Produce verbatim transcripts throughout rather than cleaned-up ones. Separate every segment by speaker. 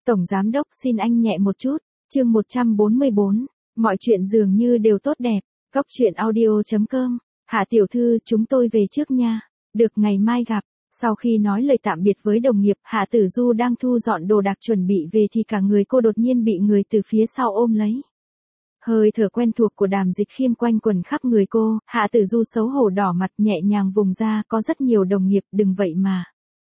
Speaker 1: Tổng giám đốc xin anh nhẹ một chút, chương một trăm bốn mươi bốn, mọi chuyện dường như đều tốt đẹp, Cóc truyện audio chấm com, Hạ tiểu thư chúng tôi về trước nha, được ngày mai gặp. Sau khi nói lời tạm biệt với đồng nghiệp, Hạ Tử Du đang thu dọn đồ đạc chuẩn bị về thì cả người cô đột nhiên bị người từ phía sau ôm lấy. Hơi thở quen thuộc của Đàm Dịch Khiêm quanh quẩn khắp người cô, Hạ Tử Du xấu hổ đỏ mặt nhẹ nhàng vùng ra, có rất nhiều đồng nghiệp, đừng vậy mà.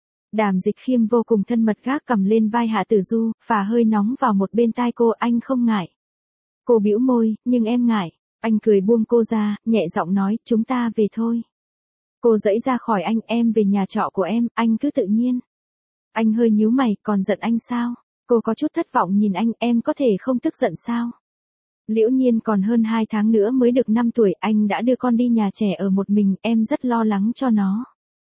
Speaker 1: Đàm Dịch Khiêm vô cùng thân mật gác cầm lên vai Hạ Tử Du, phả hơi nóng vào một bên tai cô, anh không ngại. Cô bĩu môi, nhưng em ngại. Anh cười buông cô ra, nhẹ giọng nói, chúng ta về thôi. Cô giãy ra khỏi anh, em về nhà trọ của em, anh cứ tự nhiên. Anh hơi nhíu mày, còn giận anh sao? Cô có chút thất vọng nhìn anh, em có thể không tức giận sao? Liễu Nhiên còn hơn hai tháng nữa mới được năm tuổi, anh đã đưa con đi nhà trẻ ở một mình, em rất lo lắng cho nó.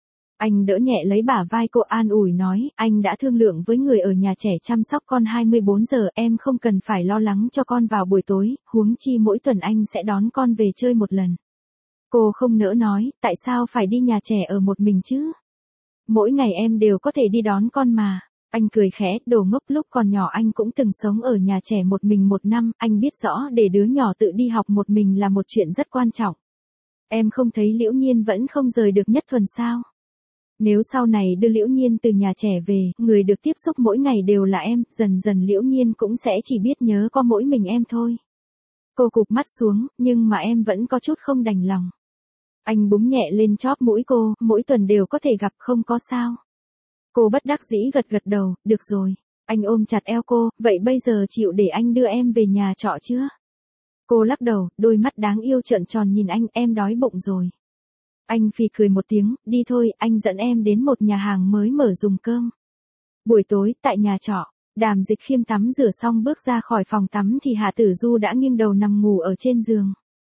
Speaker 1: Anh đỡ nhẹ lấy bả vai cô an ủi nói, anh đã thương lượng với người ở nhà trẻ chăm sóc con hai mươi bốn giờ, em không cần phải lo lắng cho con vào buổi tối, huống chi mỗi tuần anh sẽ đón con về chơi một lần. Cô không nỡ nói, tại sao phải đi nhà trẻ ở một mình chứ? Mỗi ngày em đều có thể đi đón con mà. Anh cười khẽ, đồ ngốc, lúc còn nhỏ anh cũng từng sống ở nhà trẻ một mình một năm, anh biết rõ để đứa nhỏ tự đi học một mình là một chuyện rất quan trọng. Em không thấy Liễu Nhiên vẫn không rời được Nhất Thuần sao? Nếu sau này đưa Liễu Nhiên từ nhà trẻ về, người được tiếp xúc mỗi ngày đều là em, dần dần Liễu Nhiên cũng sẽ chỉ biết nhớ có mỗi mình em thôi. Cô cụp mắt xuống, nhưng mà em vẫn có chút không đành lòng. Anh búng nhẹ lên chóp mũi cô, mỗi tuần đều có thể gặp, không có sao. Cô bất đắc dĩ gật gật đầu, được rồi. Anh ôm chặt eo cô, vậy bây giờ chịu để anh đưa em về nhà trọ chưa? Cô lắc đầu, đôi mắt đáng yêu trợn tròn nhìn anh, em đói bụng rồi. Anh phì cười một tiếng, đi thôi, anh dẫn em đến một nhà hàng mới mở dùng cơm. Buổi tối, tại nhà trọ, Đàm Dịch Khiêm tắm rửa xong bước ra khỏi phòng tắm thì Hạ Tử Du đã nghiêng đầu nằm ngủ ở trên giường.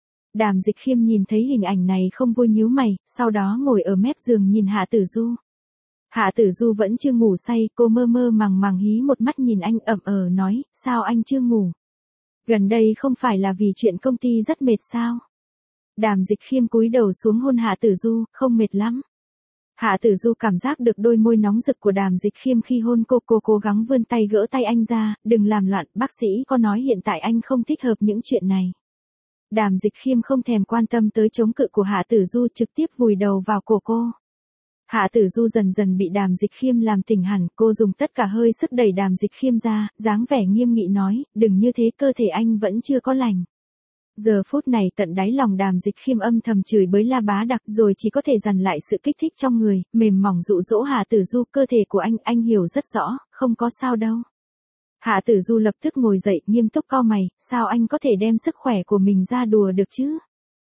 Speaker 1: Đàm Dịch Khiêm nhìn thấy hình ảnh này không vui nhíu mày, sau đó ngồi ở mép giường nhìn Hạ Tử Du. Hạ Tử Du vẫn chưa ngủ say, cô mơ mơ màng màng hí một mắt nhìn anh ậm ờ nói, sao anh chưa ngủ? Gần đây không phải là vì chuyện công ty rất mệt sao? Đàm Dịch Khiêm cúi đầu xuống hôn Hạ Tử Du, không mệt lắm. Hạ Tử Du cảm giác được đôi môi nóng rực của Đàm Dịch Khiêm khi hôn cô, cô cố gắng vươn tay gỡ tay anh ra, đừng làm loạn, bác sĩ có nói hiện tại anh không thích hợp những chuyện này. Đàm Dịch Khiêm không thèm quan tâm tới chống cự của Hạ Tử Du, trực tiếp vùi đầu vào cổ cô. Hạ Tử Du dần dần bị Đàm Dịch Khiêm làm tỉnh hẳn, cô dùng tất cả hơi sức đẩy Đàm Dịch Khiêm ra, dáng vẻ nghiêm nghị nói, đừng như thế, cơ thể anh vẫn chưa có lành. Giờ phút này tận đáy lòng Đàm Dịch Khiêm âm thầm chửi bới La Bá Đặc, rồi chỉ có thể dằn lại sự kích thích trong người, mềm mỏng dụ dỗ Hạ Tử Du, cơ thể của anh, anh hiểu rất rõ, không có sao đâu. Hạ Tử Du lập tức ngồi dậy, nghiêm túc cau mày, sao anh có thể đem sức khỏe của mình ra đùa được chứ?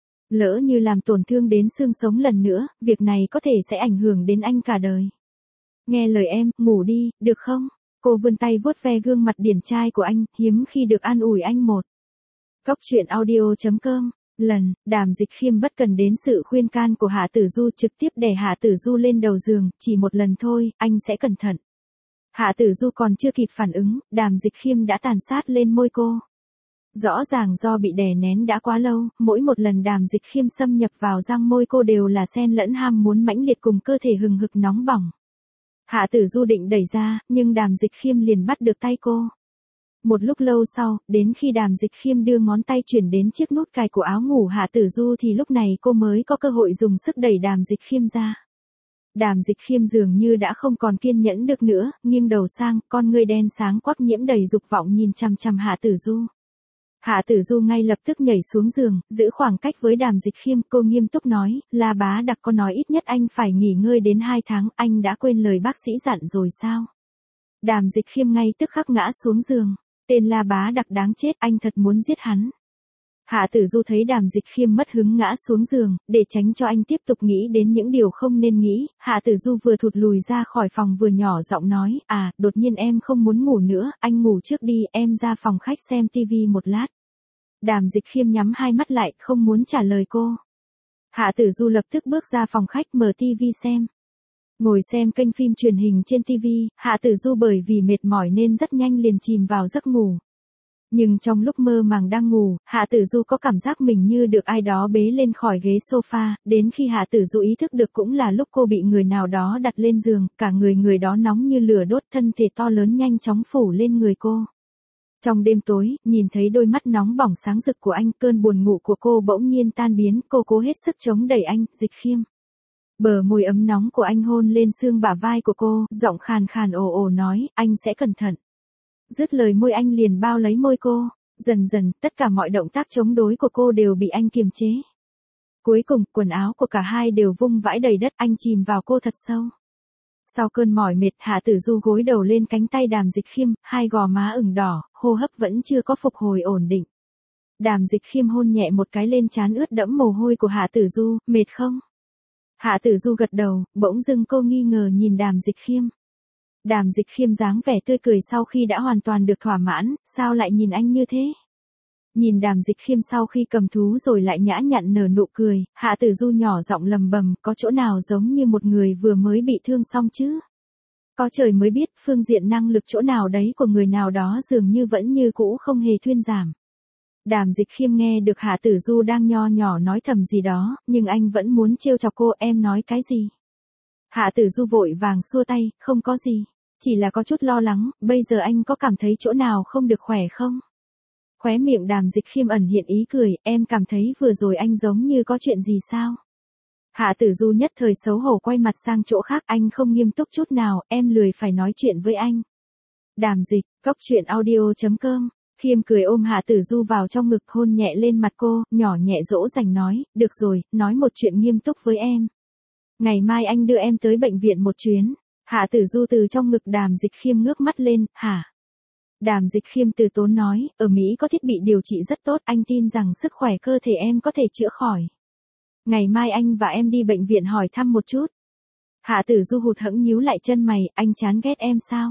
Speaker 1: Lỡ như làm tổn thương đến xương sống lần nữa, việc này có thể sẽ ảnh hưởng đến anh cả đời. Nghe lời em, ngủ đi, được không? Cô vươn tay vuốt ve gương mặt điển trai của anh, hiếm khi được an ủi anh một. Cóc truyện audio chấm com, lần, Đàm Dịch Khiêm bất cần đến sự khuyên can của Hạ Tử Du, trực tiếp đè Hạ Tử Du lên đầu giường, chỉ một lần thôi, anh sẽ cẩn thận. Hạ Tử Du còn chưa kịp phản ứng, Đàm Dịch Khiêm đã tàn sát lên môi cô. Rõ ràng do bị đè nén đã quá lâu, mỗi một lần Đàm Dịch Khiêm xâm nhập vào răng môi cô đều là xen lẫn ham muốn mãnh liệt cùng cơ thể hừng hực nóng bỏng. Hạ Tử Du định đẩy ra, nhưng Đàm Dịch Khiêm liền bắt được tay cô. Một lúc lâu sau, đến khi Đàm Dịch Khiêm đưa ngón tay chuyển đến chiếc nút cài của áo ngủ Hạ Tử Du thì lúc này cô mới có cơ hội dùng sức đẩy Đàm Dịch Khiêm ra. Đàm Dịch Khiêm dường như đã không còn kiên nhẫn được nữa, nghiêng đầu sang, con ngươi đen sáng quắc nhiễm đầy dục vọng nhìn chằm chằm Hạ Tử Du. Hạ Tử Du ngay lập tức nhảy xuống giường, giữ khoảng cách với Đàm Dịch Khiêm, cô nghiêm túc nói, La Bá Đặc có nói ít nhất anh phải nghỉ ngơi đến hai tháng, anh đã quên lời bác sĩ dặn rồi sao? Đàm Dịch Khiêm ngay tức khắc ngã xuống giường, tên La Bá Đặc đáng chết, anh thật muốn giết hắn. Hạ Tử Du thấy Đàm Dịch Khiêm mất hứng ngã xuống giường, để tránh cho anh tiếp tục nghĩ đến những điều không nên nghĩ, Hạ Tử Du vừa thụt lùi ra khỏi phòng vừa nhỏ giọng nói, à, đột nhiên em không muốn ngủ nữa, anh ngủ trước đi, em ra phòng khách xem tivi một lát. Đàm Dịch Khiêm nhắm hai mắt lại, không muốn trả lời cô. Hạ Tử Du lập tức bước ra phòng khách mở tivi xem. Ngồi xem kênh phim truyền hình trên tivi, Hạ Tử Du bởi vì mệt mỏi nên rất nhanh liền chìm vào giấc ngủ. Nhưng trong lúc mơ màng đang ngủ, Hạ Tử Du có cảm giác mình như được ai đó bế lên khỏi ghế sofa, đến khi Hạ Tử Du ý thức được cũng là lúc cô bị người nào đó đặt lên giường, cả người người đó nóng như lửa đốt, thân thể to lớn nhanh chóng phủ lên người cô. Trong đêm tối, nhìn thấy đôi mắt nóng bỏng sáng rực của anh, cơn buồn ngủ của cô bỗng nhiên tan biến, cô cố hết sức chống đẩy anh, Dịch Khiêm. Bờ môi ấm nóng của anh hôn lên xương bả vai của cô, giọng khàn khàn ồ ồ nói, anh sẽ cẩn thận. Dứt lời môi anh liền bao lấy môi cô, dần dần, tất cả mọi động tác chống đối của cô đều bị anh kiềm chế. Cuối cùng, quần áo của cả hai đều vung vãi đầy đất, anh chìm vào cô thật sâu. Sau cơn mỏi mệt, Hạ Tử Du gối đầu lên cánh tay Đàm Dịch Khiêm, hai gò má ửng đỏ, hô hấp vẫn chưa có phục hồi ổn định. Đàm Dịch Khiêm hôn nhẹ một cái lên trán ướt đẫm mồ hôi của Hạ Tử Du, mệt không? Hạ Tử Du gật đầu, bỗng dưng cô nghi ngờ nhìn Đàm Dịch Khiêm. Đàm Dịch Khiêm dáng vẻ tươi cười sau khi đã hoàn toàn được thỏa mãn, sao lại nhìn anh như thế? Nhìn Đàm Dịch Khiêm sau khi cầm thú rồi lại nhã nhặn nở nụ cười, Hạ Tử Du nhỏ giọng lầm bầm, có chỗ nào giống như một người vừa mới bị thương xong chứ? Có trời mới biết, phương diện năng lực chỗ nào đấy của người nào đó dường như vẫn như cũ không hề thuyên giảm. Đàm Dịch Khiêm nghe được Hạ Tử Du đang nho nhỏ nói thầm gì đó, nhưng anh vẫn muốn trêu chọc cô, em nói cái gì? Hạ Tử Du vội vàng xua tay, không có gì. Chỉ là có chút lo lắng, bây giờ anh có cảm thấy chỗ nào không được khỏe không? Khóe miệng Đàm Dịch Khiêm ẩn hiện ý cười, em cảm thấy vừa rồi anh giống như có chuyện gì sao? Hạ Tử Du nhất thời xấu hổ quay mặt sang chỗ khác, anh không nghiêm túc chút nào, em lười phải nói chuyện với anh. Đàm Dịch, cốc truyện audio chấm com. Khiêm cười ôm Hạ Tử Du vào trong ngực, hôn nhẹ lên mặt cô, nhỏ nhẹ dỗ dành nói, được rồi, nói một chuyện nghiêm túc với em. Ngày mai anh đưa em tới bệnh viện một chuyến. Hạ Tử Du từ trong ngực Đàm Dịch Khiêm ngước mắt lên, hả? Đàm Dịch Khiêm từ tốn nói, ở Mỹ có thiết bị điều trị rất tốt, anh tin rằng sức khỏe cơ thể em có thể chữa khỏi. Ngày mai anh và em đi bệnh viện hỏi thăm một chút. Hạ Tử Du hụt hẫng nhíu lại chân mày, anh chán ghét em sao?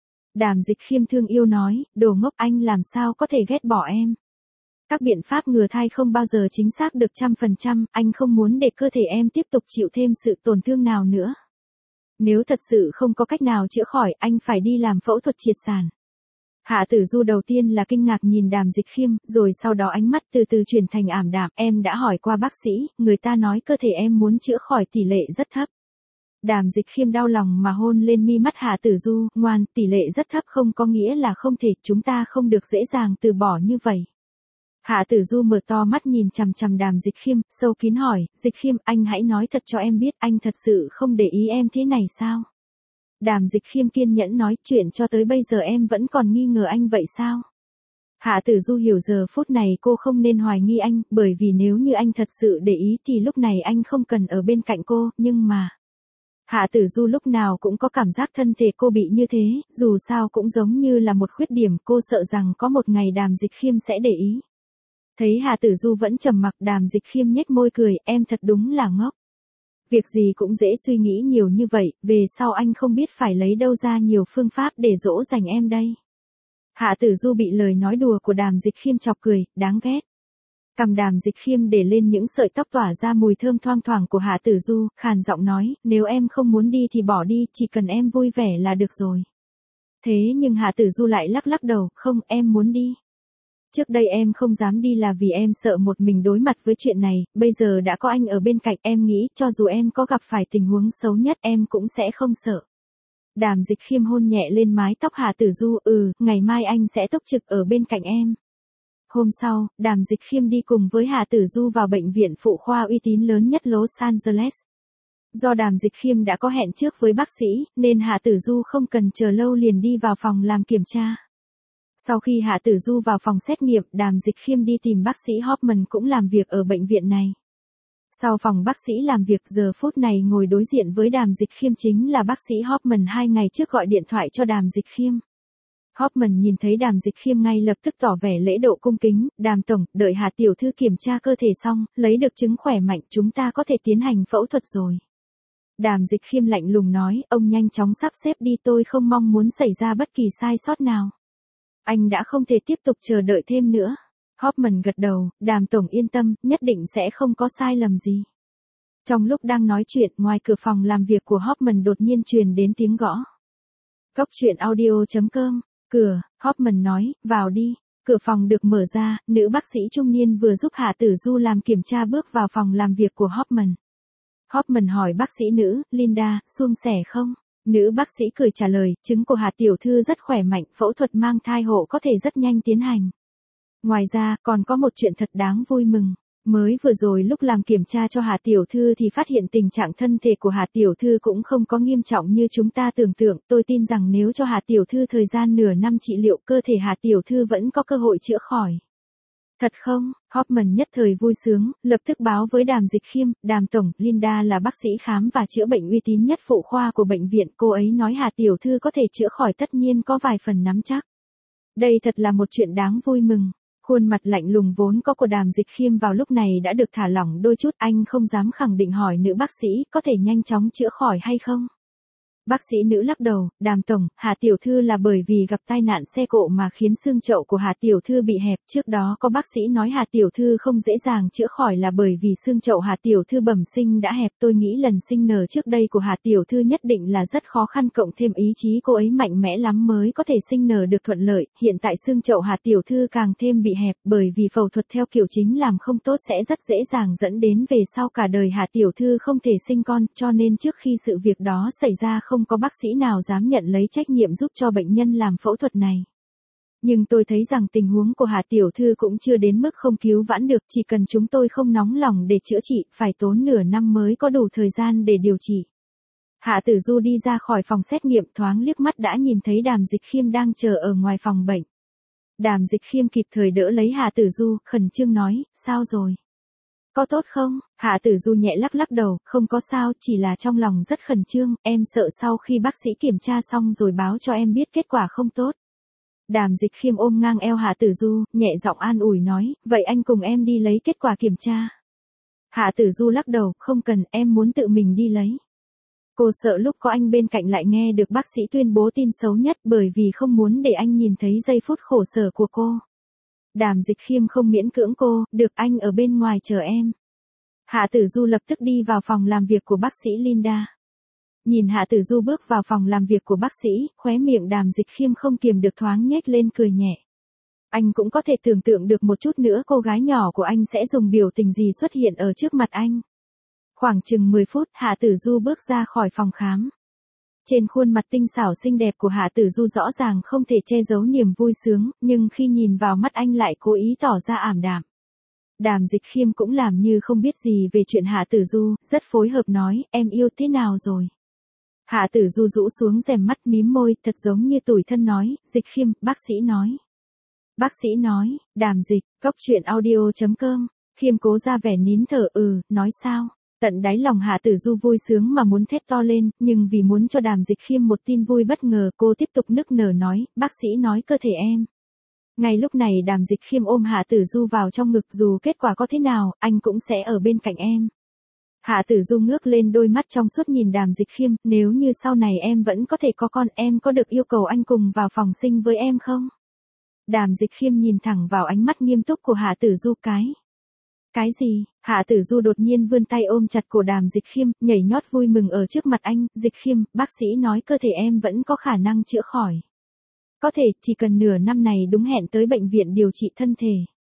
Speaker 1: Đàm Dịch Khiêm thương yêu nói, đồ ngốc, anh làm sao có thể ghét bỏ em? Các biện pháp ngừa thai không bao giờ chính xác được trăm phần trăm, anh không muốn để cơ thể em tiếp tục chịu thêm sự tổn thương nào nữa. Nếu thật sự không có cách nào chữa khỏi, anh phải đi làm phẫu thuật triệt sản. Hạ Tử Du đầu tiên là kinh ngạc nhìn Đàm Dịch Khiêm, rồi sau đó ánh mắt từ từ chuyển thành ảm đạm, em đã hỏi qua bác sĩ, người ta nói cơ thể em muốn chữa khỏi tỷ lệ rất thấp. Đàm Dịch Khiêm đau lòng mà hôn lên mi mắt Hạ Tử Du, ngoan, tỷ lệ rất thấp không có nghĩa là không thể, chúng ta không được dễ dàng từ bỏ như vậy. Hạ Tử Du mở to mắt nhìn chằm chằm Đàm Dịch Khiêm, sâu kín hỏi, Dịch Khiêm, anh hãy nói thật cho em biết, anh thật sự không để ý em thế này sao? Đàm Dịch Khiêm kiên nhẫn nói, chuyện cho tới bây giờ em vẫn còn nghi ngờ anh vậy sao? Hạ Tử Du hiểu giờ phút này cô không nên hoài nghi anh, bởi vì nếu như anh thật sự để ý thì lúc này anh không cần ở bên cạnh cô, nhưng mà... Hạ Tử Du lúc nào cũng có cảm giác thân thể cô bị như thế, dù sao cũng giống như là một khuyết điểm, cô sợ rằng có một ngày Đàm Dịch Khiêm sẽ để ý. Thấy Hạ Tử Du vẫn trầm mặc, Đàm Dịch Khiêm nhếch môi cười, em thật đúng là ngốc. Việc gì cũng dễ suy nghĩ nhiều như vậy, về sau anh không biết phải lấy đâu ra nhiều phương pháp để dỗ dành em đây. Hạ Tử Du bị lời nói đùa của Đàm Dịch Khiêm chọc cười, đáng ghét. Cằm Đàm Dịch Khiêm để lên những sợi tóc tỏa ra mùi thơm thoang thoảng của Hạ Tử Du, khàn giọng nói, nếu em không muốn đi thì bỏ đi, chỉ cần em vui vẻ là được rồi. Thế nhưng Hạ Tử Du lại lắc lắc đầu, không, em muốn đi. Trước đây em không dám đi là vì em sợ một mình đối mặt với chuyện này, bây giờ đã có anh ở bên cạnh, em nghĩ cho dù em có gặp phải tình huống xấu nhất em cũng sẽ không sợ. Đàm Dịch Khiêm hôn nhẹ lên mái tóc Hạ Tử Du, ừ, ngày mai anh sẽ túc trực ở bên cạnh em. Hôm sau, Đàm Dịch Khiêm đi cùng với Hạ Tử Du vào bệnh viện phụ khoa uy tín lớn nhất Los Angeles. Do Đàm Dịch Khiêm đã có hẹn trước với bác sĩ, nên Hạ Tử Du không cần chờ lâu liền đi vào phòng làm kiểm tra. Sau khi Hạ Tử Du vào phòng xét nghiệm, Đàm Dịch Khiêm đi tìm bác sĩ Hoffman cũng làm việc ở bệnh viện này. Sau phòng bác sĩ làm việc, giờ phút này ngồi đối diện với Đàm Dịch Khiêm chính là bác sĩ Hoffman hai ngày trước gọi điện thoại cho Đàm Dịch Khiêm. Hoffman nhìn thấy Đàm Dịch Khiêm ngay lập tức tỏ vẻ lễ độ cung kính, Đàm Tổng, đợi Hạ Tiểu Thư kiểm tra cơ thể xong, lấy được chứng khỏe mạnh chúng ta có thể tiến hành phẫu thuật rồi. Đàm Dịch Khiêm lạnh lùng nói, ông nhanh chóng sắp xếp đi, tôi không mong muốn xảy ra bất kỳ sai sót nào. Anh đã không thể tiếp tục chờ đợi thêm nữa. Hoffman gật đầu, Đàm Tổng yên tâm, nhất định sẽ không có sai lầm gì. Trong lúc đang nói chuyện, ngoài cửa phòng làm việc của Hoffman đột nhiên truyền đến tiếng gõ. Cốc truyện audio chấm com, cửa, Hoffman nói, vào đi. Cửa phòng được mở ra, nữ bác sĩ trung niên vừa giúp Hạ Tử Du làm kiểm tra bước vào phòng làm việc của Hoffman. Hoffman hỏi bác sĩ nữ, Linda, suôn sẻ không? Nữ bác sĩ cười trả lời, chứng của Hạ tiểu thư rất khỏe mạnh, phẫu thuật mang thai hộ có thể rất nhanh tiến hành. Ngoài ra, còn có một chuyện thật đáng vui mừng. Mới vừa rồi lúc làm kiểm tra cho Hạ tiểu thư thì phát hiện tình trạng thân thể của Hạ tiểu thư cũng không có nghiêm trọng như chúng ta tưởng tượng, tôi tin rằng nếu cho Hạ tiểu thư thời gian nửa năm trị liệu, cơ thể Hạ tiểu thư vẫn có cơ hội chữa khỏi. Thật không? Hoffman nhất thời vui sướng, lập tức báo với Đàm Dịch Khiêm, Đàm tổng, Linda là bác sĩ khám và chữa bệnh uy tín nhất phụ khoa của bệnh viện, cô ấy nói Hạ tiểu thư có thể chữa khỏi, tất nhiên có vài phần nắm chắc. Đây thật là một chuyện đáng vui mừng. Khuôn mặt lạnh lùng vốn có của Đàm Dịch Khiêm vào lúc này đã được thả lỏng đôi chút, anh không dám khẳng định hỏi nữ bác sĩ, có thể nhanh chóng chữa khỏi hay không? Bác sĩ nữ lắc đầu, Đàm tổng, Hạ tiểu thư là bởi vì gặp tai nạn xe cộ mà khiến xương chậu của Hạ tiểu thư bị hẹp, trước đó có bác sĩ nói Hạ tiểu thư không dễ dàng chữa khỏi là bởi vì xương chậu Hạ tiểu thư bẩm sinh đã hẹp, tôi nghĩ lần sinh nở trước đây của Hạ tiểu thư nhất định là rất khó khăn, cộng thêm ý chí cô ấy mạnh mẽ lắm mới có thể sinh nở được thuận lợi, hiện tại xương chậu Hạ tiểu thư càng thêm bị hẹp, bởi vì phẫu thuật theo kiểu chính làm không tốt sẽ rất dễ dàng dẫn đến về sau cả đời Hạ tiểu thư không thể sinh con, cho nên trước khi sự việc đó xảy ra không Không có bác sĩ nào dám nhận lấy trách nhiệm giúp cho bệnh nhân làm phẫu thuật này. Nhưng tôi thấy rằng tình huống của Hạ tiểu thư cũng chưa đến mức không cứu vãn được, chỉ cần chúng tôi không nóng lòng để chữa trị, phải tốn nửa năm mới có đủ thời gian để điều trị. Hạ Tử Du đi ra khỏi phòng xét nghiệm, thoáng liếc mắt đã nhìn thấy Đàm Dịch Khiêm đang chờ ở ngoài phòng bệnh. Đàm Dịch Khiêm kịp thời đỡ lấy Hạ Tử Du, khẩn trương nói, sao rồi? Có tốt không? Hạ Tử Du nhẹ lắc lắc đầu, không có sao, chỉ là trong lòng rất khẩn trương, em sợ sau khi bác sĩ kiểm tra xong rồi báo cho em biết kết quả không tốt. Đàm Dịch Khiêm ôm ngang eo Hạ Tử Du, nhẹ giọng an ủi nói, vậy anh cùng em đi lấy kết quả kiểm tra. Hạ Tử Du lắc đầu, không cần, em muốn tự mình đi lấy. Cô sợ lúc có anh bên cạnh lại nghe được bác sĩ tuyên bố tin xấu nhất, bởi vì không muốn để anh nhìn thấy giây phút khổ sở của cô. Đàm Dịch Khiêm không miễn cưỡng cô, được, anh ở bên ngoài chờ em. Hạ Tử Du lập tức đi vào phòng làm việc của bác sĩ Linda. Nhìn Hạ Tử Du bước vào phòng làm việc của bác sĩ, khóe miệng Đàm Dịch Khiêm không kiềm được thoáng nhếch lên cười nhẹ. Anh cũng có thể tưởng tượng được một chút nữa cô gái nhỏ của anh sẽ dùng biểu tình gì xuất hiện ở trước mặt anh. Khoảng chừng mười phút, Hạ Tử Du bước ra khỏi phòng khám. Trên khuôn mặt tinh xảo xinh đẹp của Hạ Tử Du rõ ràng không thể che giấu niềm vui sướng, nhưng khi nhìn vào mắt anh lại cố ý tỏ ra ảm đạm. Đàm Dịch Khiêm cũng làm như không biết gì về chuyện Hạ Tử Du, rất phối hợp nói, em yêu thế nào rồi? Hạ Tử Du rũ xuống rèm mắt mím môi, thật giống như tủi thân nói, Dịch Khiêm, bác sĩ nói. Bác sĩ nói, Đàm Dịch, góc truyện audio chấm com, Khiêm cố ra vẻ nín thở, ừ, nói sao? Tận đáy lòng Hạ Tử Du vui sướng mà muốn thét to lên, nhưng vì muốn cho Đàm Dịch Khiêm một tin vui bất ngờ, cô tiếp tục nức nở nói, bác sĩ nói cơ thể em. Ngay lúc này Đàm Dịch Khiêm ôm Hạ Tử Du vào trong ngực, dù kết quả có thế nào, anh cũng sẽ ở bên cạnh em. Hạ Tử Du ngước lên đôi mắt trong suốt nhìn Đàm Dịch Khiêm, nếu như sau này em vẫn có thể có con, em có được yêu cầu anh cùng vào phòng sinh với em không? Đàm Dịch Khiêm nhìn thẳng vào ánh mắt nghiêm túc của Hạ Tử Du cái. Cái gì? Hạ Tử Du đột nhiên vươn tay ôm chặt cổ Đàm Dịch Khiêm, nhảy nhót vui mừng ở trước mặt anh, Dịch Khiêm, bác sĩ nói cơ thể em vẫn có khả năng chữa khỏi. Có thể, chỉ cần nửa năm này đúng hẹn tới bệnh viện điều trị thân thể.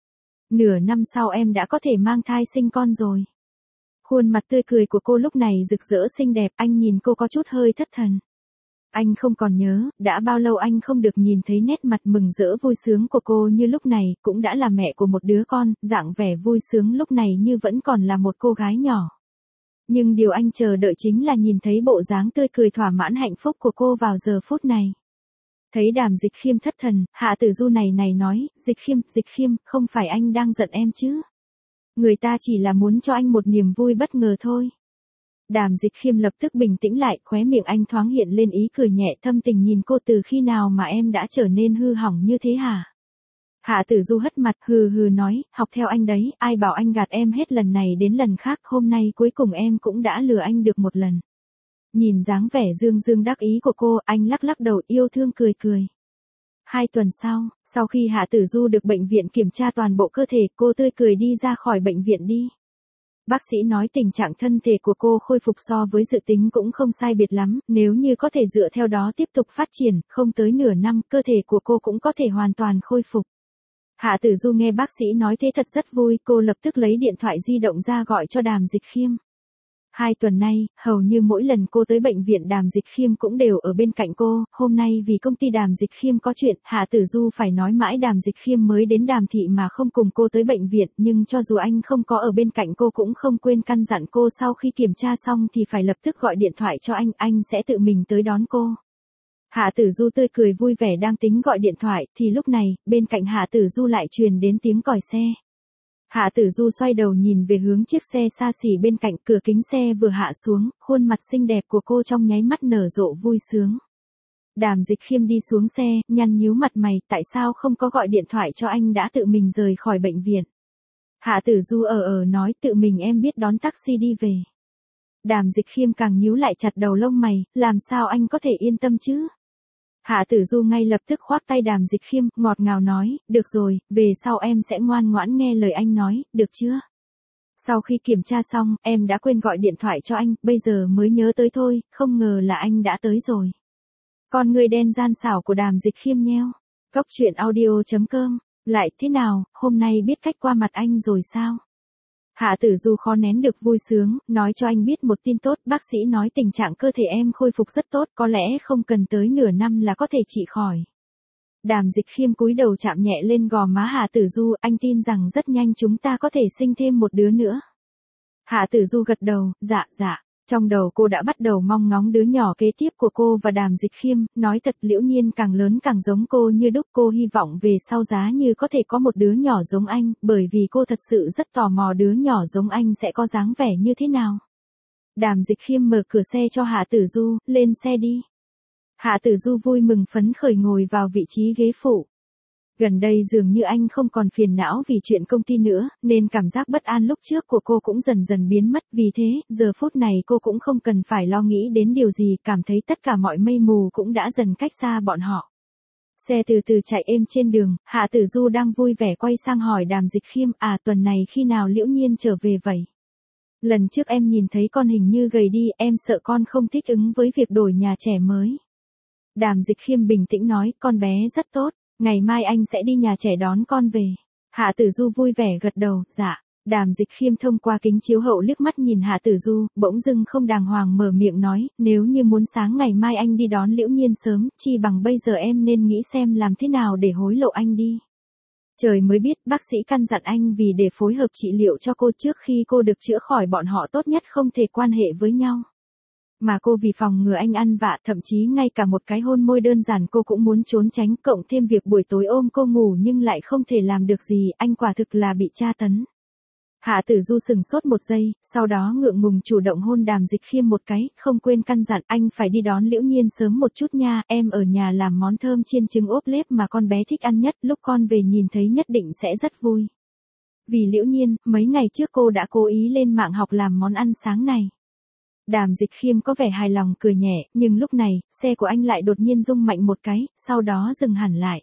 Speaker 1: Nửa năm sau em đã có thể mang thai sinh con rồi. Khuôn mặt tươi cười của cô lúc này rực rỡ xinh đẹp, anh nhìn cô có chút hơi thất thần. Anh không còn nhớ, đã bao lâu anh không được nhìn thấy nét mặt mừng rỡ vui sướng của cô như lúc này, cũng đã là mẹ của một đứa con, dạng vẻ vui sướng lúc này như vẫn còn là một cô gái nhỏ. Nhưng điều anh chờ đợi chính là nhìn thấy bộ dáng tươi cười thỏa mãn hạnh phúc của cô vào giờ phút này. Thấy Đàm Dịch Khiêm thất thần, Hạ Tử Du này này nói, Dịch Khiêm, Dịch Khiêm, không phải anh đang giận em chứ? Người ta chỉ là muốn cho anh một niềm vui bất ngờ thôi. Đàm Dịch Khiêm lập tức bình tĩnh lại, khóe miệng anh thoáng hiện lên ý cười nhẹ, thâm tình nhìn cô, từ khi nào mà em đã trở nên hư hỏng như thế hả? Hạ Tử Du hất mặt, hừ hừ nói, học theo anh đấy, ai bảo anh gạt em hết lần này đến lần khác, hôm nay cuối cùng em cũng đã lừa anh được một lần. Nhìn dáng vẻ dương dương đắc ý của cô, anh lắc lắc đầu yêu thương cười cười. Hai tuần sau, sau khi Hạ Tử Du được bệnh viện kiểm tra toàn bộ cơ thể, cô tươi cười đi ra khỏi bệnh viện đi. Bác sĩ nói tình trạng thân thể của cô khôi phục so với dự tính cũng không sai biệt lắm, nếu như có thể dựa theo đó tiếp tục phát triển, không tới nửa năm, cơ thể của cô cũng có thể hoàn toàn khôi phục. Hạ Tử Du nghe bác sĩ nói thế thật rất vui, cô lập tức lấy điện thoại di động ra gọi cho Đàm Dịch Khiêm. Hai tuần nay, hầu như mỗi lần cô tới bệnh viện Đàm Dịch Khiêm cũng đều ở bên cạnh cô, hôm nay vì công ty Đàm Dịch Khiêm có chuyện, Hạ Tử Du phải nói mãi Đàm Dịch Khiêm mới đến Đàm thị mà không cùng cô tới bệnh viện, nhưng cho dù anh không có ở bên cạnh cô cũng không quên căn dặn cô sau khi kiểm tra xong thì phải lập tức gọi điện thoại cho anh, anh sẽ tự mình tới đón cô. Hạ Tử Du tươi cười vui vẻ đang tính gọi điện thoại, thì lúc này, bên cạnh Hạ Tử Du lại truyền đến tiếng còi xe. Hạ Tử Du xoay đầu nhìn về hướng chiếc xe xa xỉ bên cạnh, cửa kính xe vừa hạ xuống, khuôn mặt xinh đẹp của cô trong nháy mắt nở rộ vui sướng. Đàm Dịch Khiêm đi xuống xe, nhăn nhíu mặt mày, tại sao không có gọi điện thoại cho anh đã tự mình rời khỏi bệnh viện. Hạ Tử Du ở ở nói tự mình em biết đón taxi đi về. Đàm Dịch Khiêm càng nhíu lại chặt đầu lông mày, làm sao anh có thể yên tâm chứ? Hạ Tử Du ngay lập tức khoác tay Đàm Dịch Khiêm, ngọt ngào nói, được rồi, về sau em sẽ ngoan ngoãn nghe lời anh nói, được chưa? Sau khi kiểm tra xong, em đã quên gọi điện thoại cho anh, bây giờ mới nhớ tới thôi, không ngờ là anh đã tới rồi. Con người đen gian xảo của Đàm Dịch Khiêm nheo. Cốc truyện audio chấm com, lại thế nào, hôm nay biết cách qua mặt anh rồi sao? Hạ Tử Du khó nén được vui sướng, nói cho anh biết một tin tốt, bác sĩ nói tình trạng cơ thể em khôi phục rất tốt, có lẽ không cần tới nửa năm là có thể trị khỏi. Đàm Dịch Khiêm cúi đầu chạm nhẹ lên gò má Hạ Tử Du, anh tin rằng rất nhanh chúng ta có thể sinh thêm một đứa nữa. Hạ Tử Du gật đầu, dạ dạ. Trong đầu cô đã bắt đầu mong ngóng đứa nhỏ kế tiếp của cô và Đàm Dịch Khiêm, nói thật Liễu Nhiên càng lớn càng giống cô như đúc, cô hy vọng về sau giá như có thể có một đứa nhỏ giống anh, bởi vì cô thật sự rất tò mò đứa nhỏ giống anh sẽ có dáng vẻ như thế nào. Đàm Dịch Khiêm mở cửa xe cho Hạ Tử Du, lên xe đi. Hạ Tử Du vui mừng phấn khởi ngồi vào vị trí ghế phụ. Gần đây dường như anh không còn phiền não vì chuyện công ty nữa, nên cảm giác bất an lúc trước của cô cũng dần dần biến mất, vì thế, giờ phút này cô cũng không cần phải lo nghĩ đến điều gì, cảm thấy tất cả mọi mây mù cũng đã dần cách xa bọn họ. Xe từ từ chạy êm trên đường, Hạ Tử Du đang vui vẻ quay sang hỏi Đàm Dịch Khiêm, à tuần này khi nào Liễu Nhiên trở về vậy? Lần trước em nhìn thấy con hình như gầy đi, em sợ con không thích ứng với việc đổi nhà trẻ mới. Đàm Dịch Khiêm bình tĩnh nói, con bé rất tốt. Ngày mai anh sẽ đi nhà trẻ đón con về. Hạ Tử Du vui vẻ gật đầu, dạ. Đàm Dịch Khiêm thông qua kính chiếu hậu liếc mắt nhìn Hạ Tử Du, bỗng dưng không đàng hoàng mở miệng nói, nếu như muốn sáng ngày mai anh đi đón Liễu Nhiên sớm, chi bằng bây giờ em nên nghĩ xem làm thế nào để hối lộ anh đi. Trời mới biết, bác sĩ căn dặn anh vì để phối hợp trị liệu cho cô trước khi cô được chữa khỏi bọn họ tốt nhất không thể quan hệ với nhau. Mà cô vì phòng ngừa anh ăn vạ, thậm chí ngay cả một cái hôn môi đơn giản cô cũng muốn trốn tránh, cộng thêm việc buổi tối ôm cô ngủ nhưng lại không thể làm được gì, anh quả thực là bị tra tấn. Hạ Tử Du sừng sốt một giây, sau đó ngượng ngùng chủ động hôn Đàm Dịch Khiêm một cái, không quên căn dặn, anh phải đi đón Liễu Nhiên sớm một chút nha, em ở nhà làm món thơm chiên trứng ốp lết mà con bé thích ăn nhất, lúc con về nhìn thấy nhất định sẽ rất vui. Vì Liễu Nhiên, mấy ngày trước cô đã cố ý lên mạng học làm món ăn sáng này. Đàm Dịch Khiêm có vẻ hài lòng cười nhẹ, nhưng lúc này, xe của anh lại đột nhiên rung mạnh một cái, sau đó dừng hẳn lại.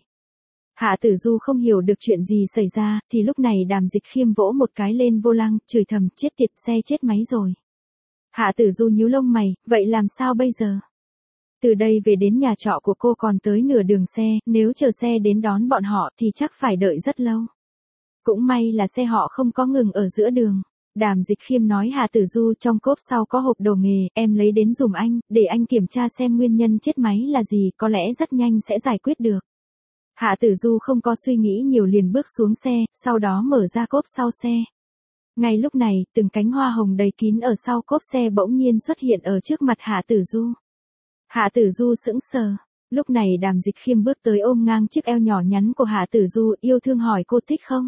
Speaker 1: Hạ Tử Du không hiểu được chuyện gì xảy ra, thì lúc này Đàm Dịch Khiêm vỗ một cái lên vô lăng, chửi thầm, chết tiệt, xe chết máy rồi. Hạ Tử Du nhíu lông mày, vậy làm sao bây giờ? Từ đây về đến nhà trọ của cô còn tới nửa đường xe, nếu chờ xe đến đón bọn họ thì chắc phải đợi rất lâu. Cũng may là xe họ không có ngừng ở giữa đường. Đàm Dịch Khiêm nói Hạ Tử Du, trong cốp sau có hộp đồ nghề, em lấy đến dùm anh, để anh kiểm tra xem nguyên nhân chết máy là gì, có lẽ rất nhanh sẽ giải quyết được. Hạ Tử Du không có suy nghĩ nhiều liền bước xuống xe, sau đó mở ra cốp sau xe. Ngay lúc này, từng cánh hoa hồng đầy kín ở sau cốp xe bỗng nhiên xuất hiện ở trước mặt Hạ Tử Du. Hạ Tử Du sững sờ. Lúc này Đàm Dịch Khiêm bước tới ôm ngang chiếc eo nhỏ nhắn của Hạ Tử Du, yêu thương hỏi cô thích không?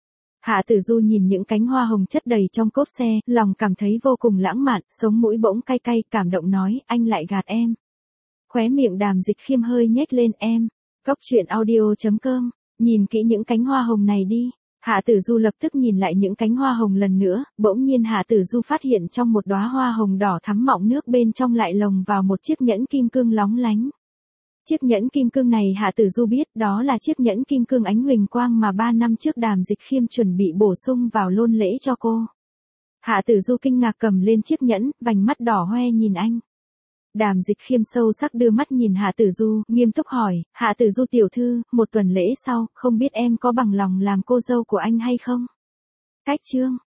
Speaker 1: Hạ Tử Du nhìn những cánh hoa hồng chất đầy trong cốp xe, lòng cảm thấy vô cùng lãng mạn, sống mũi bỗng cay cay, cảm động nói, anh lại gạt em. Khóe miệng Đàm Dịch Khiêm hơi nhếch lên, em. Cốc truyện audio chấm com, nhìn kỹ những cánh hoa hồng này đi. Hạ Tử Du lập tức nhìn lại những cánh hoa hồng lần nữa, bỗng nhiên Hạ Tử Du phát hiện trong một đóa hoa hồng đỏ thắm mọng nước bên trong lại lồng vào một chiếc nhẫn kim cương lóng lánh. Chiếc nhẫn kim cương này Hạ Tử Du biết đó là chiếc nhẫn kim cương ánh huỳnh quang mà ba năm trước Đàm Dịch Khiêm chuẩn bị bổ sung vào lôn lễ cho cô. Hạ Tử Du kinh ngạc cầm lên chiếc nhẫn, vành mắt đỏ hoe nhìn anh. Đàm Dịch Khiêm sâu sắc đưa mắt nhìn Hạ Tử Du, nghiêm túc hỏi, Hạ Tử Du tiểu thư, một tuần lễ sau, không biết em có bằng lòng làm cô dâu của anh hay không? Cách chương